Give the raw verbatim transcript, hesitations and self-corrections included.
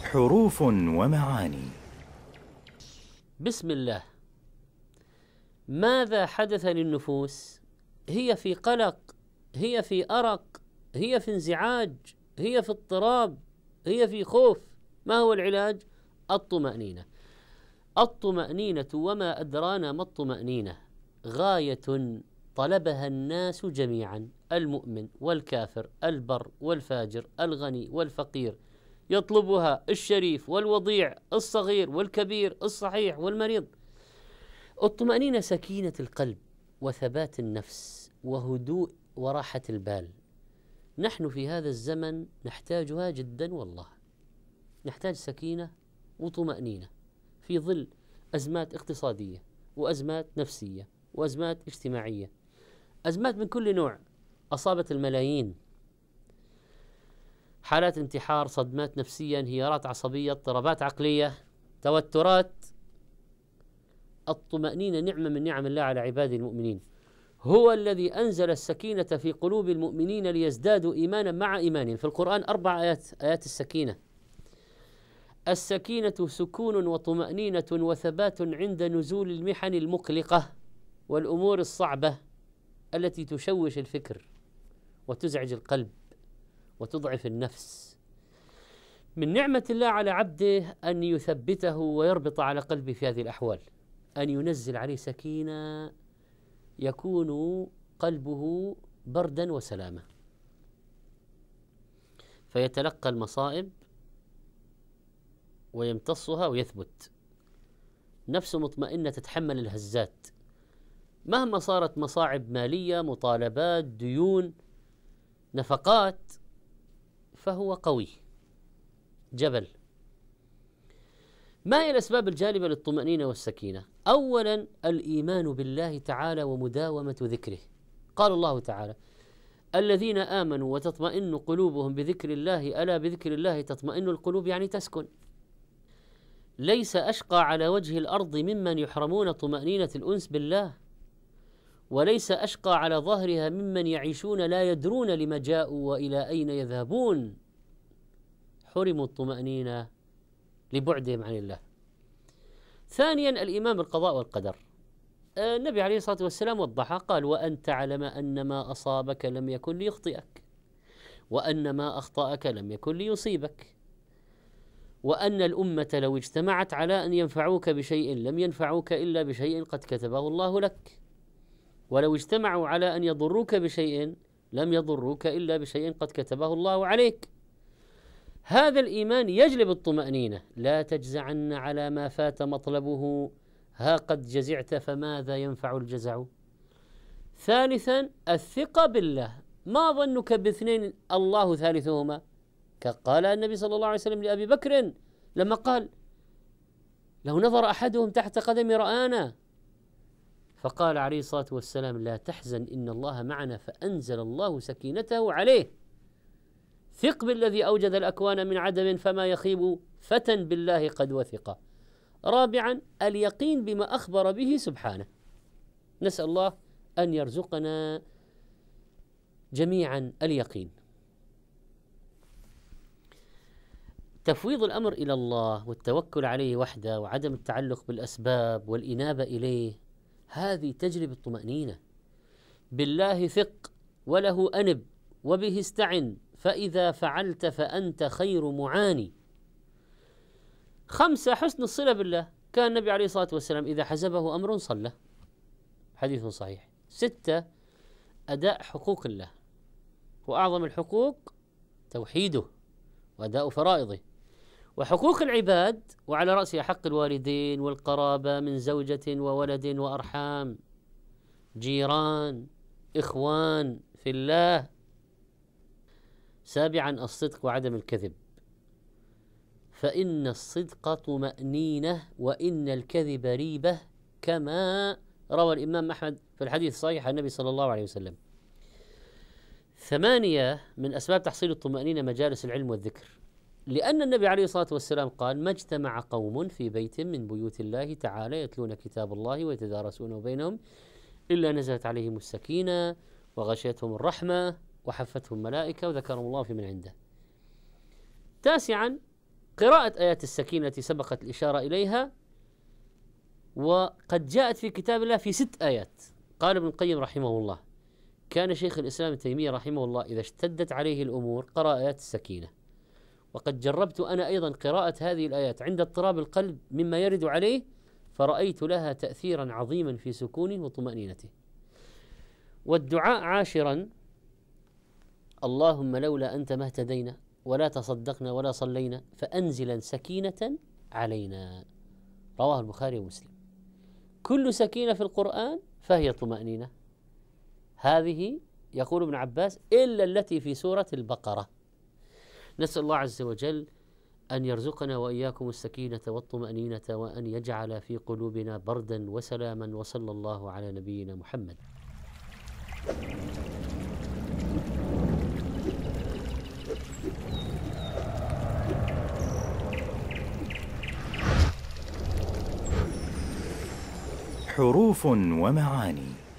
حروف ومعاني. بسم الله. ماذا حدث للنفوس؟ هي في قلق، هي في أرق، هي في انزعاج، هي في اضطراب، هي في خوف. ما هو العلاج؟ الطمأنينة. الطمأنينة، وما أدرانا ما الطمأنينة، غاية طلبها الناس جميعا، المؤمن والكافر، البر والفاجر، الغني والفقير، يطلبها الشريف والوضيع، الصغير والكبير، الصحيح والمريض. الطمأنينة سكينة القلب وثبات النفس وهدوء وراحة البال. نحن في هذا الزمن نحتاجها جدا، والله نحتاج سكينة وطمأنينة في ظل أزمات اقتصادية وأزمات نفسية وأزمات اجتماعية، أزمات من كل نوع أصابت الملايين، حالات انتحار، صدمات نفسية، انهيارات عصبية، اضطرابات عقلية، توترات. الطمأنينة نعمة من نعم الله على عباده المؤمنين. هو الذي أنزل السكينة في قلوب المؤمنين ليزدادوا إيمانا مع إيمانهم. في القرآن أربع آيات، آيات السكينة. السكينة سكون وطمأنينة وثبات عند نزول المحن المقلقة والأمور الصعبة التي تشوش الفكر وتزعج القلب وتضعف النفس. من نعمة الله على عبده أن يثبته ويربط على قلبه في هذه الأحوال، أن ينزل عليه سكينة يكون قلبه بردا وسلامة، فيتلقى المصائب ويمتصها ويثبت. نفسه مطمئنة تتحمل الهزات مهما صارت مصاعب مالية، مطالبات، ديون، نفقات، فهو قوي جبل. ما هي الأسباب الجالبة للطمأنينة والسكينة؟ أولا الإيمان بالله تعالى ومداومة ذكره. قال الله تعالى: الذين آمنوا وتطمئن قلوبهم بذكر الله، ألا بذكر الله تطمئن القلوب، يعني تسكن. ليس أشقى على وجه الأرض ممن يحرمون طمأنينة الأنس بالله، وليس أشقى على ظهرها ممن يعيشون لا يدرون لما جاءوا وإلى أين يذهبون. حرموا الطمأنينة لبعدهم عن الله. ثانيا الإيمان بالقضاء والقدر. النبي عليه الصلاة والسلام وضحها، قال: وأن تعلم أن ما أصابك لم يكن ليخطئك، وأن ما أخطأك لم يكن ليصيبك، وأن الأمة لو اجتمعت على أن ينفعوك بشيء لم ينفعوك إلا بشيء قد كتبه الله لك، ولو اجتمعوا على أن يضروك بشيء لم يضروك إلا بشيء قد كتبه الله عليك. هذا الإيمان يجلب الطمأنينة. لا تجزعن على ما فات مطلبه، ها قد جزعت فماذا ينفع الجزع. ثالثا الثقة بالله. ما ظنك باثنين الله ثالثهما؟ قال النبي صلى الله عليه وسلم لأبي بكر لما قال: لو نظر أحدهم تحت قدم رآنا. فقال عليه الصلاة والسلام: لا تحزن إن الله معنا، فأنزل الله سكينته عليه. ثق بالذي أوجد الأكوان من عدم، فما يخيب فتى بالله قد وثق. رابعا اليقين بما أخبر به سبحانه. نسأل الله أن يرزقنا جميعا اليقين. تفويض الأمر إلى الله والتوكل عليه وحده وعدم التعلق بالأسباب والإنابة إليه، هذه تجلب الطمأنينة. بالله ثق وله أنب وبه استعن، فإذا فعلت فأنت خير معاني. خمسة حسن الصلة بالله. كان النبي عليه الصلاة والسلام إذا حزبه أمر صلى، حديث صحيح. ستة أداء حقوق الله، وأعظم الحقوق توحيده وأداء فرائضه. وحقوق العباد، وعلى رأسها حق الوالدين والقرابة من زوجة وولد وأرحام، جيران، إخوان في الله. سابعا الصدق وعدم الكذب، فإن الصدق طمأنينة وإن الكذب ريبة، كما روى الإمام أحمد في الحديث الصحيح عن النبي صلى الله عليه وسلم. ثمانية من أسباب تحصيل الطمأنينة مجالس العلم والذكر، لأن النبي عليه الصلاة والسلام قال: ما اجتمع قوم في بيت من بيوت الله تعالى يتلون كتاب الله ويتدارسونه بينهم إلا نزلت عليهم السكينة وغشيتهم الرحمة وحفتهم الملائكة وذكرهم الله في من عنده. تاسعا قراءة آيات السكينة سبقت الإشارة إليها، وقد جاءت في كتاب الله في ست آيات. قال ابن القيم رحمه الله: كان شيخ الإسلام ابن تيمية رحمه الله إذا اشتدت عليه الأمور قرأ آيات السكينة. وقد جربت أنا أيضا قراءة هذه الآيات عند اضطراب القلب مما يرد عليه، فرأيت لها تأثيرا عظيما في سكونه وطمأنينته. والدعاء عاشرا: اللهم لولا أنت ما اهتدينا ولا تصدقنا ولا صلينا فأنزلا سكينة علينا. رواه البخاري ومسلم. كل سكينة في القرآن فهي طمأنينة، هذه يقول ابن عباس إلا التي في سورة البقرة. نسأل الله عز وجل أن يرزقنا وإياكم السكينة والطمأنينة، وأن يجعل في قلوبنا بردا وسلاما، وصلى الله على نبينا محمد. حروف ومعاني.